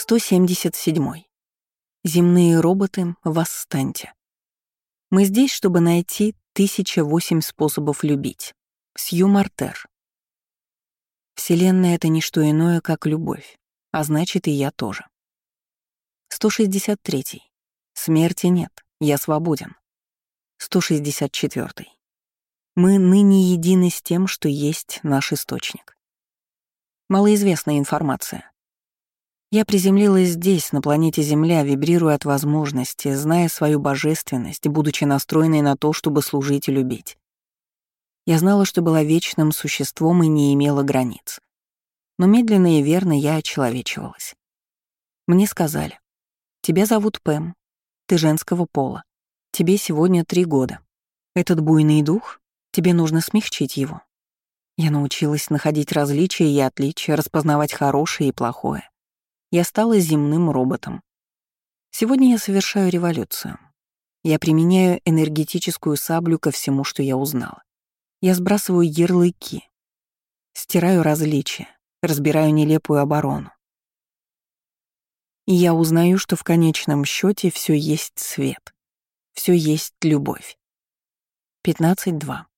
177. Земные роботы, восстаньте. Мы здесь, чтобы найти 1008 способов любить. Сью Мартер. Вселенная — это не что иное, как любовь, а значит, и я тоже. 163. Смерти нет, я свободен. 164. Мы ныне едины с тем, что есть наш источник. Малоизвестная информация. Я приземлилась здесь, на планете Земля, вибрируя от возможности, зная свою божественность, будучи настроенной на то, чтобы служить и любить. Я знала, что была вечным существом и не имела границ. Но медленно и верно я очеловечивалась. Мне сказали: «Тебя зовут Пэм, ты женского пола, тебе сегодня 3 года. Этот буйный дух, тебе нужно смягчить его». Я научилась находить различия и отличия, распознавать хорошее и плохое. Я стала земным роботом. Сегодня я совершаю революцию. Я применяю энергетическую саблю ко всему, что я узнала. Я сбрасываю ярлыки, стираю различия, разбираю нелепую оборону. И я узнаю, что в конечном счете все есть свет, все есть любовь. 15.2.